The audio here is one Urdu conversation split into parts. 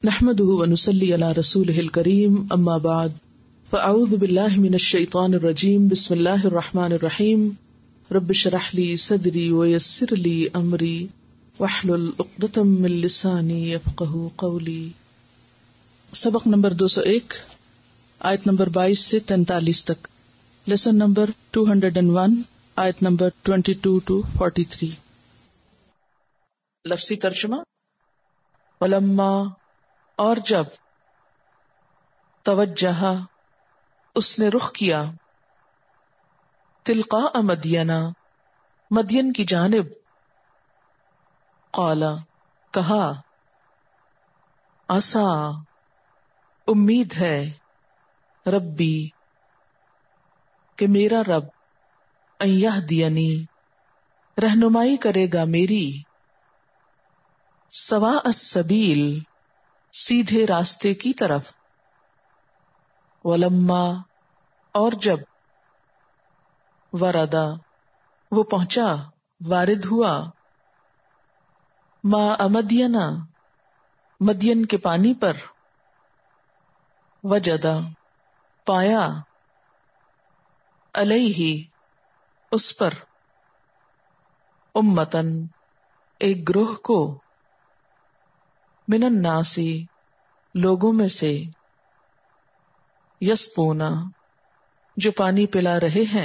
نحمده ونصلي على رسوله الكريم اما بعد فاعوذ بالله من الشيطان الرجيم بسم الله الرحمن الرحيم رب اشرح لي صدري ويسر لي امري واحلل عقدة من لساني يفقهوا قولي. سبق نمبر 201 آیت نمبر 22 سے 43 تک. لیسن نمبر 201 آیت نمبر 22 to 43. لفظی ترجمہ. ولما اور جب توجہ اس نے رخ کیا تلقاء مدینہ مدین کی جانب قال کہا عسا امید ہے ربی کہ میرا رب ان یہدینی رہنمائی کرے گا میری سواء السبیل سیدھے راستے کی طرف. ولما اور جب وردا وہ پہنچا وارد ہوا ماء مدینہ مدین کے پانی پر وجدا پایا علیہ اس پر امتن ایک گروہ کو من الناس لوگوں میں سے یسقونا جو پانی پلا رہے ہیں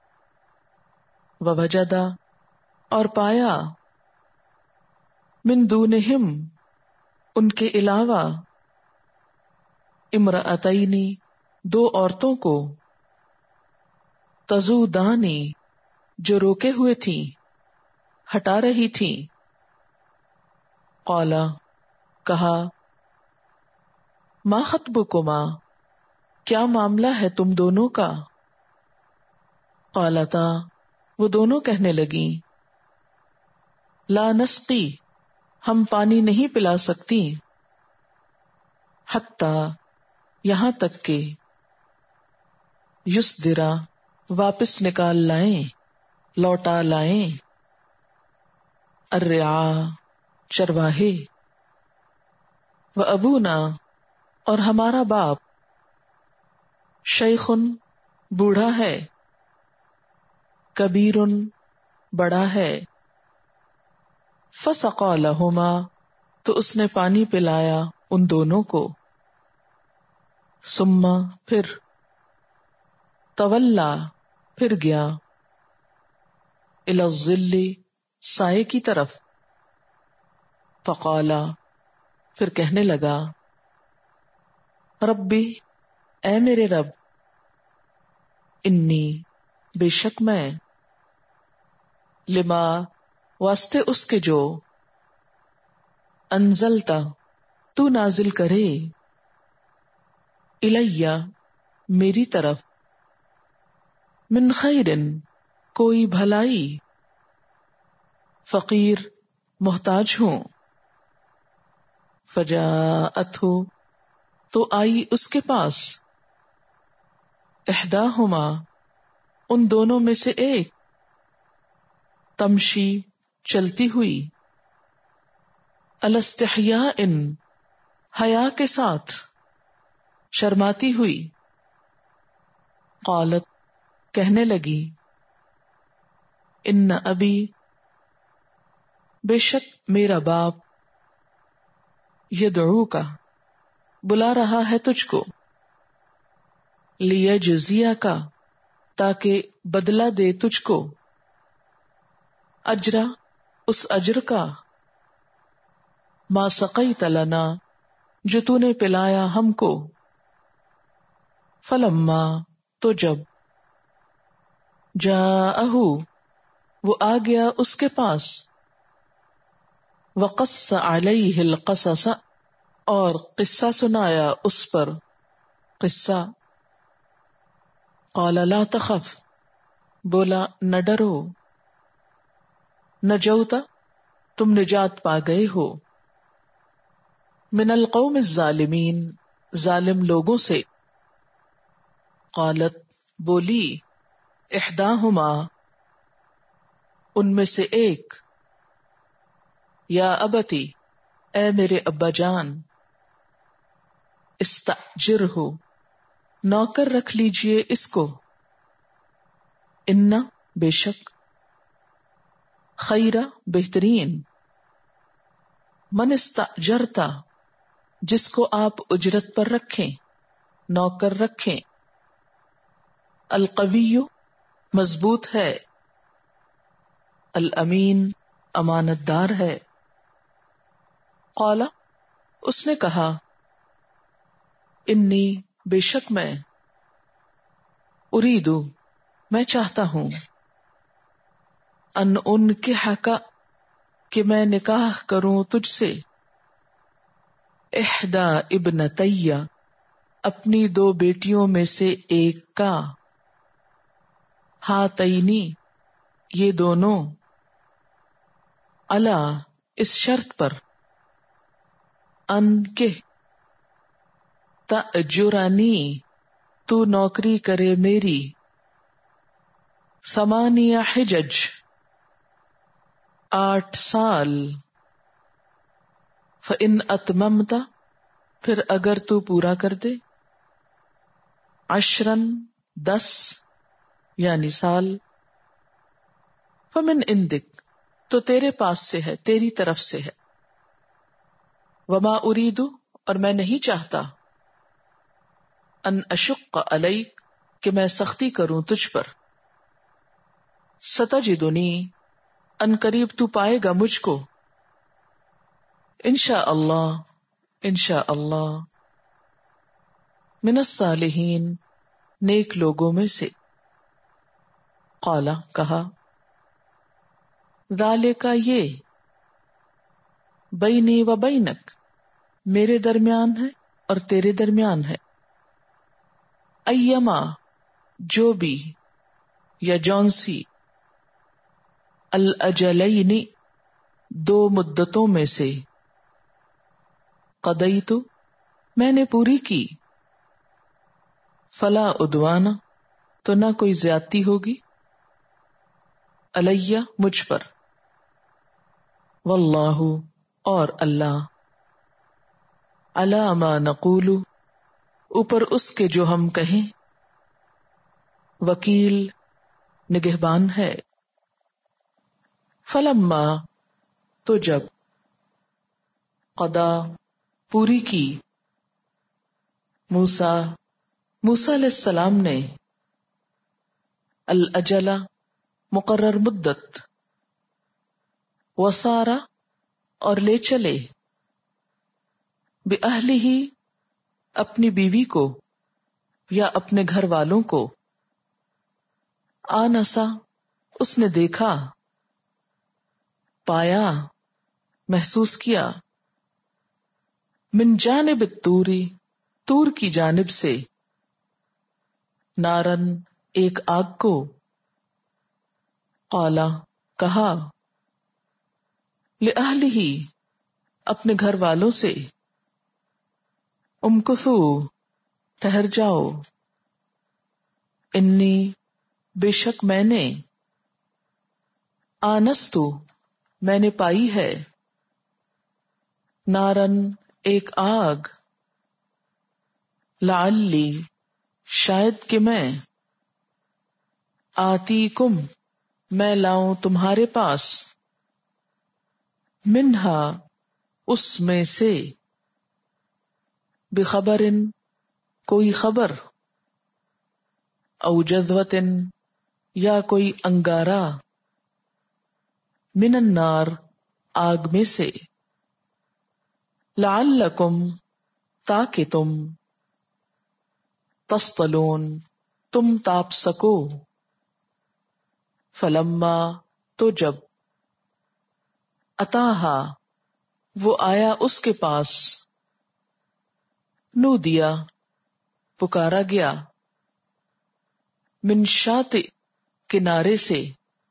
ووجدا اور پایا من دونہم ان کے علاوہ امرأتینی دو عورتوں کو تذودانی جو روکے ہوئے تھیں ہٹا رہی تھیں. قالا کہا ما خطبکما کیا معاملہ ہے تم دونوں کا. قالتا وہ دونوں کہنے لگیں لا نسقی ہم پانی نہیں پلا سکتی حتی یہاں تک کہ یسدرا واپس نکال لائیں لوٹا لائیں الرعاء چرواہے و ابونا اور ہمارا باپ شیخن بوڑھا ہے کبیرن بڑا ہے. فسقا لہما تو اس نے پانی پلایا ان دونوں کو. ثم پھر تولا پھر گیا الی الظل سائے کی طرف. فقالا پھر کہنے لگا ربی اے میرے رب انی بے شک میں لما واسطے اس کے جو انزلتا تو نازل کرے الیہ میری طرف من خیرن کوئی بھلائی فقیر محتاج ہوں. فجاءتہ تو آئی اس کے پاس احداہما ان دونوں میں سے ایک تمشی چلتی ہوئی علی استحیاء حیا کے ساتھ شرماتی ہوئی. قالت کہنے لگی ان ابی بے شک میرا باپ یدعوکا بلا رہا ہے تجھ کو لیجزیہ کا تاکہ بدلہ دے تجھ کو اجرا اس اجر کا ما سقیت لنا جو تو نے پلایا ہم کو. فلما تو جب جاءہ وہ آ گیا اس کے پاس وقص علیہ القصص اور قصہ سنایا اس پر قصہ. قال لا تخف بولا نہ ڈرو نجوت تم نجات پا گئے ہو من القوم الظالمین ظالم لوگوں سے. قالت بولی احداہما ان میں سے ایک یا ابتی اے میرے ابا جان استأجرہ، نوکر رکھ لیجئے اس کو، ان بے شک، خیرہ بہترین، من استأجرتا جس کو آپ اجرت پر رکھیں، نوکر رکھیں، القوی مضبوط ہے، الامین امانت دار ہے۔ قال اس نے کہا، انی بے شک میں، اریدو میں چاہتا ہوں، ان انکحک کہ میں نکاح کروں تجھ سے، احدی ابنتی اپنی دو بیٹیوں میں سے ایک کا، ہاتینی یہ دونوں، علی اس شرط پر، ان کہ تأجرنی تو نوکری کرے میری، 8 حجج 8 سال، فإن اتممت پھر اگر تو پورا کر دے، 10 10 یعنی سال، فمن عندک تو تیرے پاس سے ہے، تیری طرف سے ہے، وما اريد اور میں نہیں چاہتا، ان اشق علیک کہ میں سختی کروں تجھ پر، ستجدنی ان قریب تو پائے گا مجھ کو، انشاءاللہ انشاءاللہ، من الصالحین نیک لوگوں میں سے۔ قال کہا، ذالک یہ، بینی و بینک میرے درمیان ہے اور تیرے درمیان ہے، ایما جو بھی یا جونسی، الاجلین دو مدتوں میں سے، قضیت میں نے پوری کی، فلا عدوان تو نہ کوئی زیادتی ہوگی، علیہ مجھ پر، واللہ اور اللہ، علی ما نقول اوپر اس کے جو ہم کہیں، وکیل نگہبان ہے۔ فلما تو جب، قضا پوری کی، موسیٰ علیہ السلام نے، الاجل مقرر مدت، وسارا اور لے چلے، بأہلہ اپنی بیوی کو یا اپنے گھر والوں کو، آنسا اس نے دیکھا، پایا، محسوس کیا، من جانب الطوری طور کی جانب سے، نارن ایک آگ کو، قالا کہا، لأہلہ اپنے گھر والوں سے، امکثو ٹھہر جاؤ، انی بے شک میں نے، آنستو میں نے پائی ہے، نارن ایک آگ، لعلی شاید کہ میں، آتی کم میں لاؤں تمہارے پاس، منہا اس میں سے، بخبر کوئی خبر، او جذوۃ یا کوئی انگارہ، من النار آگ میں سے، لعلکم تاکہ تم، تصطلون تم تاپ سکو، فلما تو جب، اتاہا وہ آیا اس کے پاس، نودیا پکارا گیا، من شاطئ کنارے سے،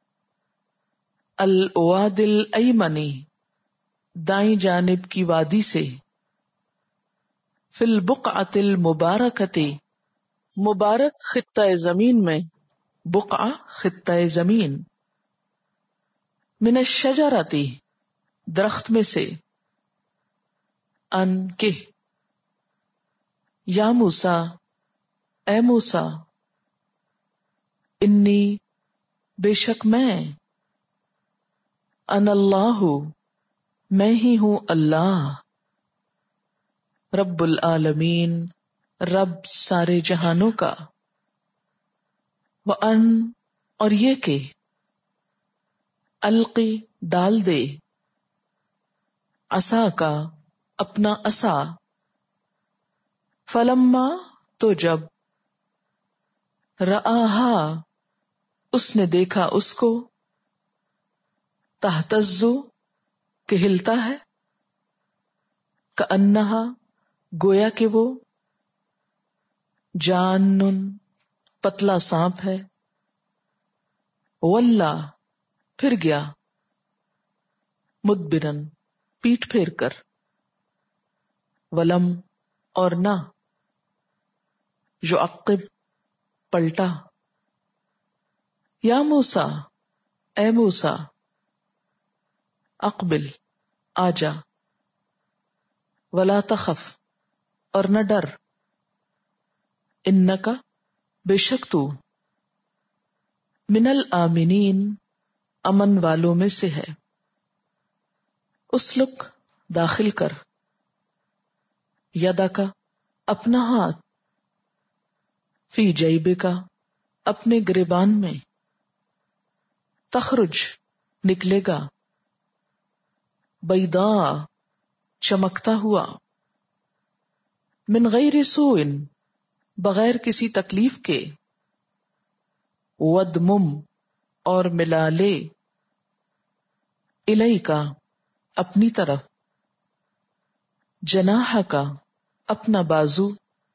الواد الایمنی دائیں جانب کی وادی سے، فی البقعۃ المبارکۃ مبارک خطہ زمین میں، بقعہ خطہ زمین، من الشجرۃ درخت میں سے، ان کہ، یا موسیٰ، اے موسیٰ، انی، بے شک میں، انا اللہ، میں ہی ہوں اللہ، رب العالمین، رب سارے جہانوں کا، وَأَن، اور یہ کہ، القی، ڈال دے، عصا کا، اپنا عصا، فلما، تو جب، رآہا، اس نے دیکھا اس کو، تہتز، کہ ہلتا ہے، کأنہا، گویا کہ وہ، جان، پتلا سانپ ہے، ولا، پھر گیا، مدبرن، پیٹھ پھیر کر، ولم، اور نہ، یعقب، پلٹا، یا موسیٰ، اے موسیٰ، اقبل، آجا، ولا تخف، اور نہ ڈر، انکا، بے شک تو، من الآمنین، امن والوں میں سے ہے، اسلک، داخل کر، یدا کا، اپنا ہاتھ، فی جیب کا، اپنے گریبان میں، تخرج، نکلے گا، بیضاء، چمکتا ہوا، من غیر سوء، بغیر کسی تکلیف کے، ودمم، اور ملا لے، الیکا، اپنی طرف، جناح کا، اپنا بازو،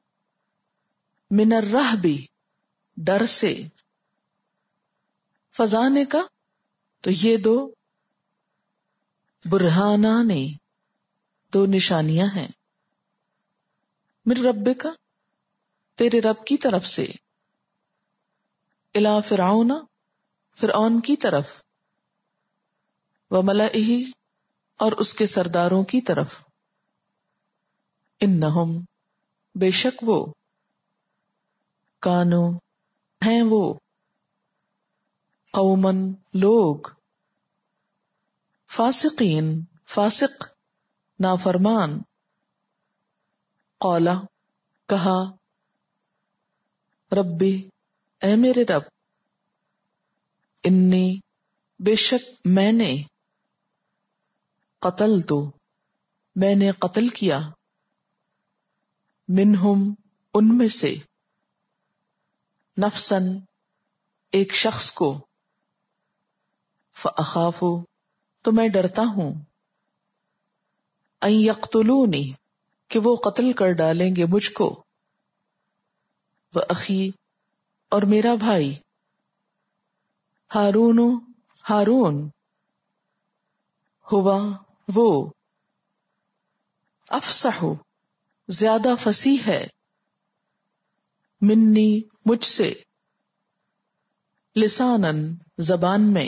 من الرہب، ڈر سے، فزانے کا، تو یہ دو، برہانانے، دو نشانیاں ہیں، من رب کا، تیرے رب کی طرف سے، الی فرعون، فرعون کی طرف، وملئہ، اور اس کے سرداروں کی طرف، انہم، بے شک وہ، کانو، ہیں وہ، قومن، لوگ، فاسقین، فاسق، نافرمان، قولا، کہا، ربی، اے میرے رب، انی، بے شک میں نے، قتلت، میں نے قتل کیا، منہم، ان میں سے، نفسن، ایک شخص کو، فاخاف، تو میں ڈرتا ہوں، ان یقتلونی، کہ وہ قتل کر ڈالیں گے مجھ کو، واخی، اور میرا بھائی، ہارون، ہارون، ہوا، وہ، افصح، زیادہ فصیح ہے، منی، مجھ سے، لسانن، زبان میں،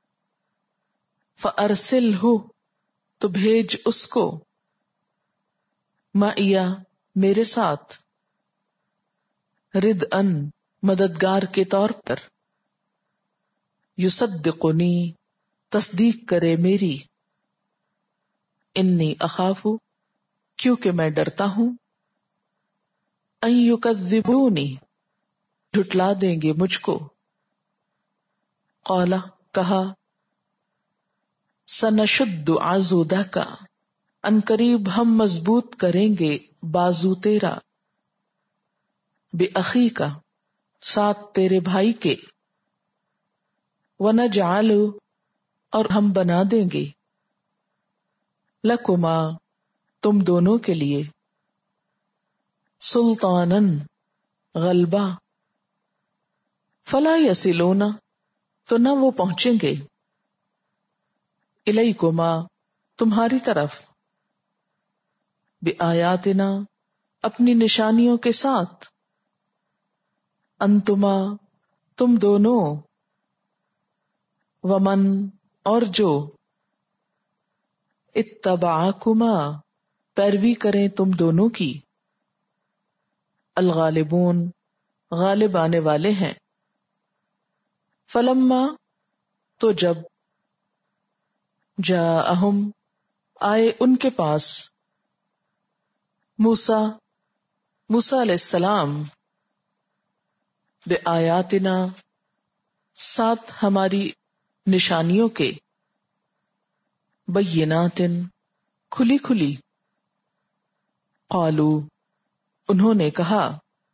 فارسلہ، تو بھیج اس کو، معیا، میرے ساتھ، ردءً، مددگار کے طور پر، یصدقنی، تصدیق کرے میری، انی اخاف، کیونکہ میں ڈرتا ہوں، ان یکذبونی، جھٹلا دیں گے مجھ کو، قالا، کہا، سنشد عضدک، ان قریب ہم مضبوط کریں گے بازو تیرا، باخیک، ساتھ تیرے بھائی کے، ونجعل، اور ہم بنا دیں گے، لکما، تم دونوں کے لیے، سلطانن، غلبہ، فلا یصلون، تو نہ وہ پہنچیں گے، الیکما، تمہاری طرف، بآیاتنا، اپنی نشانیوں کے ساتھ، انتما، تم دونوں، ومن، اور جو، اتبعکما، پیروی کریں تم دونوں کی، الغالبون غالب آنے والے ہیں. فلما تو جب جاءہم آئے ان کے پاس موسیٰ علیہ السلام بآیاتنا ساتھ ہماری نشانیوں کے بینات کھلی کھلی قالو انہوں نے کہا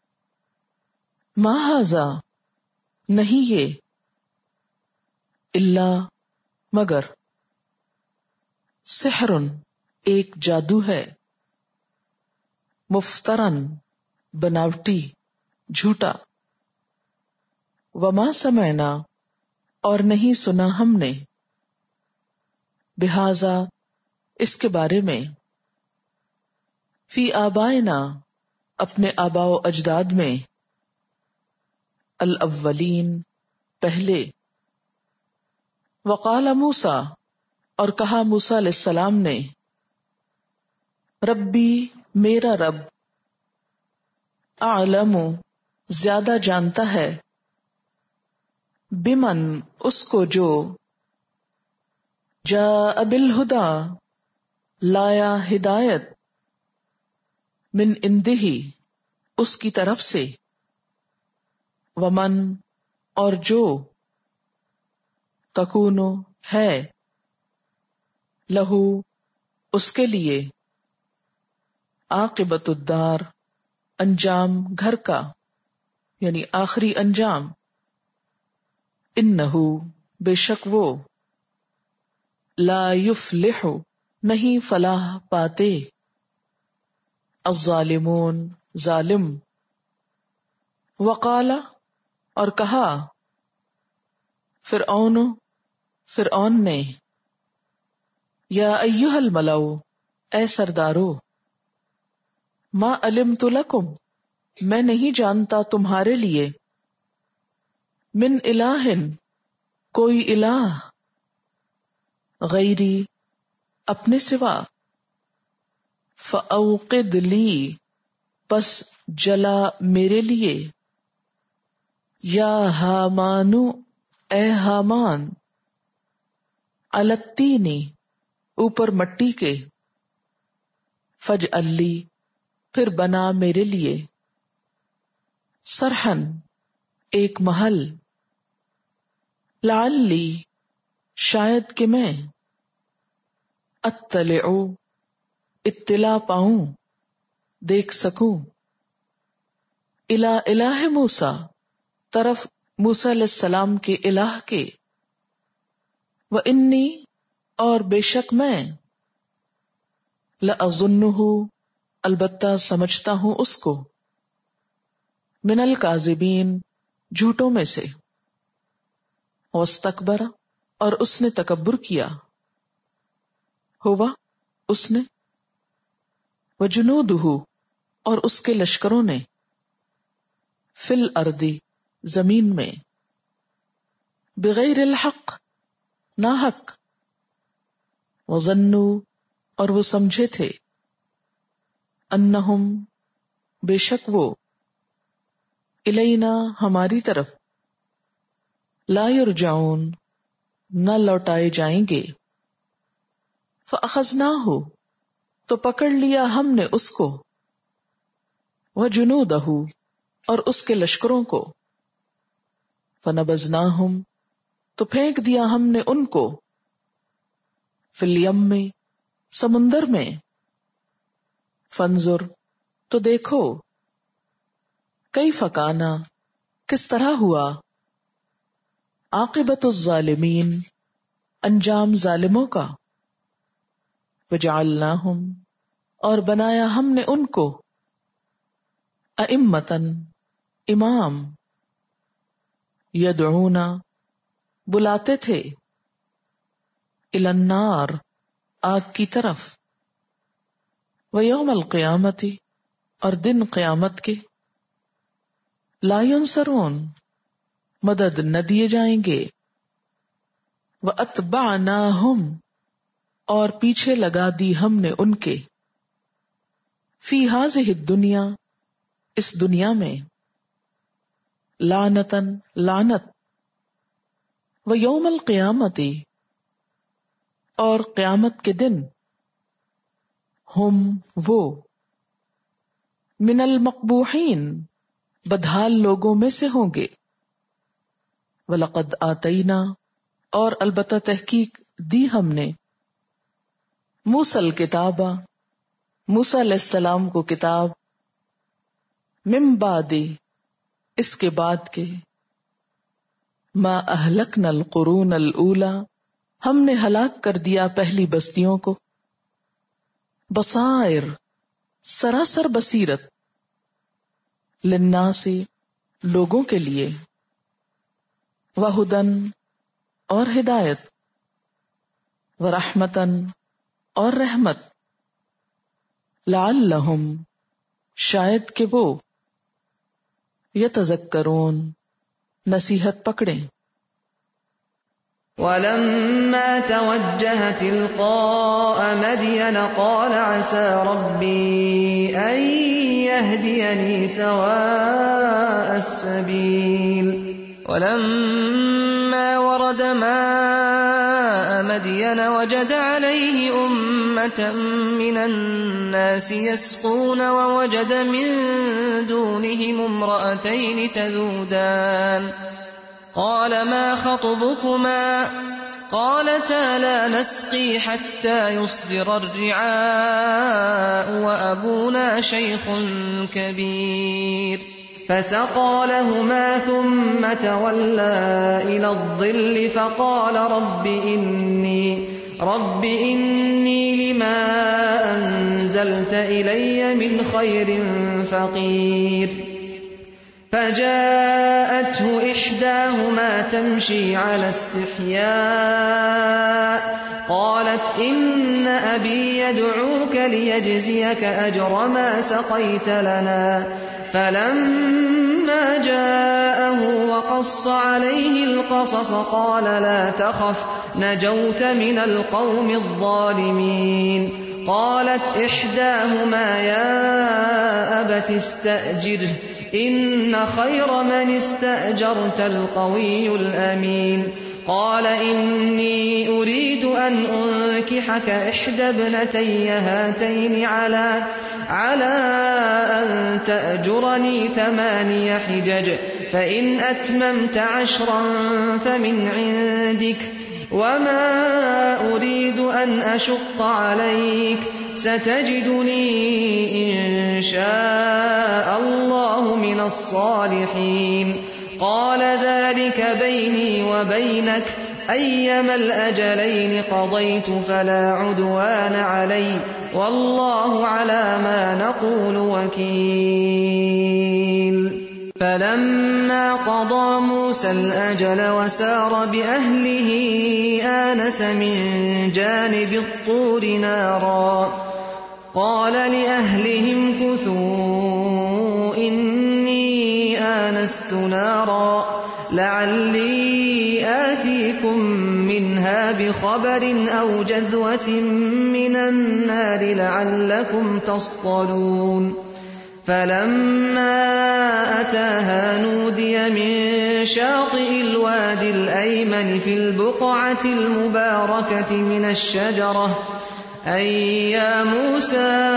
ما ھذا نہیں یہ الا مگر سحر ایک جادو ہے مفترن بناوٹی جھوٹا وما سمعنا اور نہیں سنا ہم نے بہذا اس کے بارے میں فی آبائنا اپنے آباء و اجداد میں الاولین پہلے. وقال موسیٰ اور کہا موسیٰ علیہ السلام نے ربی میرا رب اعلم زیادہ جانتا ہے بمن اس کو جو جاء بالہدی لایا ہدایت من عندہ اس کی طرف سے ومن اور جو تکون ہے لہو اس کے لیے عاقبت الدار انجام گھر کا یعنی آخری انجام انہو بے شک وہ لا یفلح نہیں فلاح پاتے الظالمون ظالم. وقال اور کہا فرعون نے یا ایھا الملأ اے سردارو ما علمت لکم میں نہیں جانتا تمہارے لیے من الہ کوئی الہ غیری اپنے سوا فاوقد لی پس جلا میرے لیے یا ہامانو اے ہامان علی الطین اوپر مٹی کے فاجعل لی پھر بنا میرے لیے صرحن ایک محل لعلی شاید کہ میں اطلع اطلاع پاؤں دیکھ سکوں الی الہ موسیٰ طرف موسیٰ علیہ السلام کے الہ کے وانی اور بے شک میں لأظنہ البتہ سمجھتا ہوں اس کو من الکاذبین جھوٹوں میں سے واستکبر اور اس نے تکبر کیا ہوا اس نے وجنودہ اور اس کے لشکروں نے فی الارض زمین میں بغیر الحق ناحق وظنوا اور وہ سمجھے تھے انہم بے شک وہ الینا ہماری طرف لا یرجعون نہ لوٹائے جائیں گے فاخذناہ تو پکڑ لیا ہم نے اس کو وجنودہ اور اس کے لشکروں کو فنبذناہم تو پھینک دیا ہم نے ان کو فی الیم میں سمندر میں فانظر تو دیکھو کیف کان کس طرح ہوا عاقبت الظالمین انجام ظالموں کا وجعلناہم اور بنایا ہم نے ان کو ائمۃً امام یدعون بلاتے تھے الی النار آگ کی طرف ویوم القیامت اور دن قیامت کے لا ینصرون مدد نہ دیے جائیں گے واتبعناہم اور پیچھے لگا دی ہم نے ان کے فی ہذہ الدنیا اس دنیا میں، لعنتن لعنت، و یوم القیامت اور قیامت کے دن، ہم وہ، من المقبوحین بدحال لوگوں میں سے ہوں گے، وَلَقَدْ آتَيْنَا اور البتہ تحقیق دی ہم نے، موسیٰ الکتاب موسیٰ علیہ السلام کو کتاب، من بعد اس کے بعد کے، ما اہلکنا القرون الاولی ہم نے ہلاک کر دیا پہلی بستیوں کو، بصائر سراسر بصیرت، للناس لوگوں کے لیے، وہدن اور ہدایت، ورحمتن اور رحمت، لعلہم شاید کہ وہ، یتذکرون نصیحت پکڑیں۔ وَلَمَّا تَوَجَّهَ تِلْقَاءَ مَدْيَنَ قَالَ عَسَى رَبِّي أَن يَهْدِيَنِي سَوَاءَ السَّبِيلِ وَلَمَّا وَرَدَ مَاءَ مَدْيَنَ وَجَدَ عَلَيْهِ أُمَّةً مِّنَ النَّاسِ يَسْقُونَ وَوَجَدَ مِن دُونِهِمُ امْرَأَتَيْنِ تَذُودَانِ قال ما خطبكما قالتا لا نسقي حتى يصدر الرعاء وأبونا شيخ كبير فسقى لهما ثم تولى إلى الظل فقال رب إني لما أنزلت إلي من خير فقير فجاءته إحداهما تمشي على استحياء قالت إن أبي يدعوك ليجزيك أجر ما سقيت لنا فلما جاءه وقص عليه القصص قال لا تخف نجوت من القوم الظالمين قالت إحداهما يا أبت استأجره إن خير من استأجرت القوي الأمين قال إني أريد أن أنكحك إحدى ابنتي هاتين على أن تأجرني 8 حجج فإن أتممت 10 فمن عندك وما أريد أن أشق عليك ستجدني إن شاء الله من الصالحين قال ذلك بيني وبينك أيما الأجلين قضيت فلا عدوان علي والله على ما نقول وكيل فلما قضى موسى الأجل وسار بأهله آنس من جانب الطور نارا قال لأهلهم كثوا إني آنست نارا لعلي آتيكم منها بخبر أو جذوة من النار لعلكم تصطلون فلما أتاها نودي من شاطئ الوادي الأيمن في البقعة المباركة من الشجرة أي يا موسى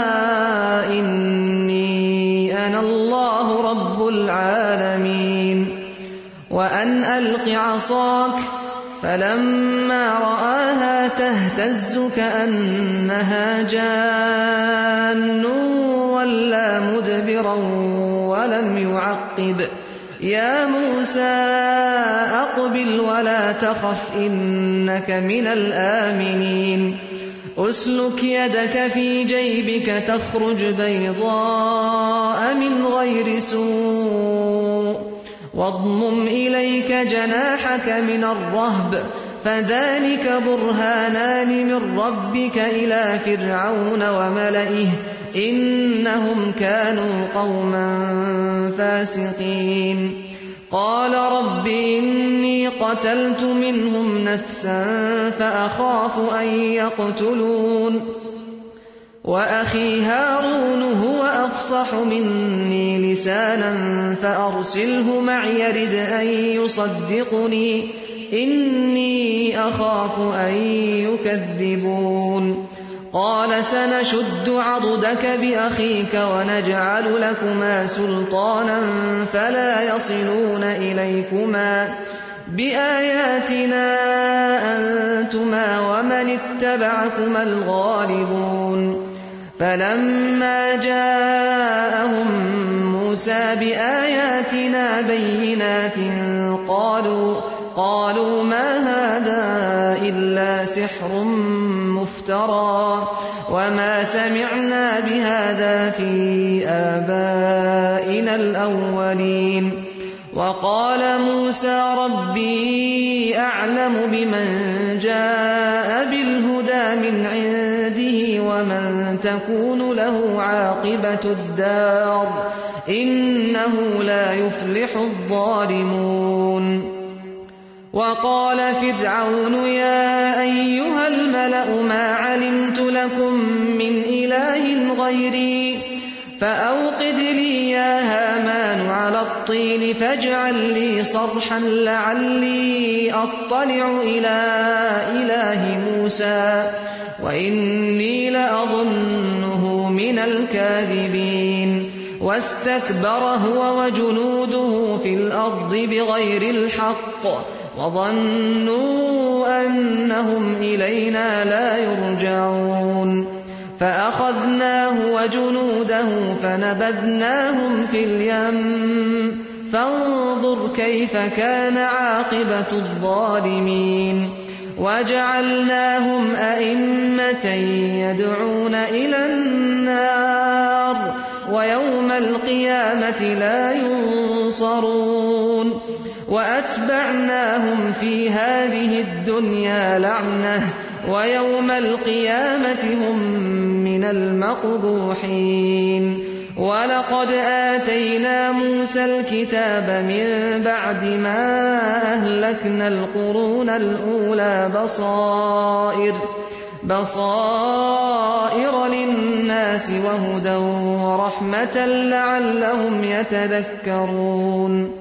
إني أنا الله رب العالمين وأن ألق عصاك فلما رآها تهتز كأنها جان ولا مدبرا ولم يعقب يا موسى أقبل ولا تخف إنك من الآمنين أسلك يدك في جيبك تخرج بيضاء من غير سوء واضمم إليك جناحك من الرهب فذلك برهانان من ربك إلى فرعون وملئه إنهم كانوا قوما فاسقين قال رب إني قتلت منهم نفسا فأخاف أن يقتلون وأخي هارون هو أفصح مني لسانا فأرسله معي يرد أن يصدقني إني أخاف أن يكذبون قال سنشد عضدك بأخيك ونجعل لكما سلطانا فلا يصلون إليكما بآياتنا أنتما ومن اتبعكما الغالبون فلما جاءهم موسى بآياتنا بينات قالوا ما هذا إلا سحر مفترى وما سمعنا بهذا في آبائنا الأولين وقال موسى ربي أعلم بمن جاء بالهدى من عنده ومن تكون له عاقبة الدار إنه لا يفلح الظالمون وقال فرعون يا أيها الملأ ما علمت لكم من إله غيري فأوقد لي يا هامان على الطين فاجعل لي صرحا لعلي أطلع إلى إله موسى وإني لأظنه من الكاذبين واستكبر هو وجنوده في الأرض بغير الحق وظنوا أنهم إلينا لا يرجعون فأخذناه وجنوده فنبذناهم في اليم فانظر كيف كان عاقبة الظالمين وجعلناهم أئمة يدعون إلى النار ويوم القيامة لا ينصرون وأتبعناهم في هذه الدنيا لعنة ويوم القيامة هم من المقبوحين ولقد آتينا موسى الكتاب من بعد ما أهلكنا القرون الأولى بصائر للناس وهدى ورحمة لعلهم يتذكرون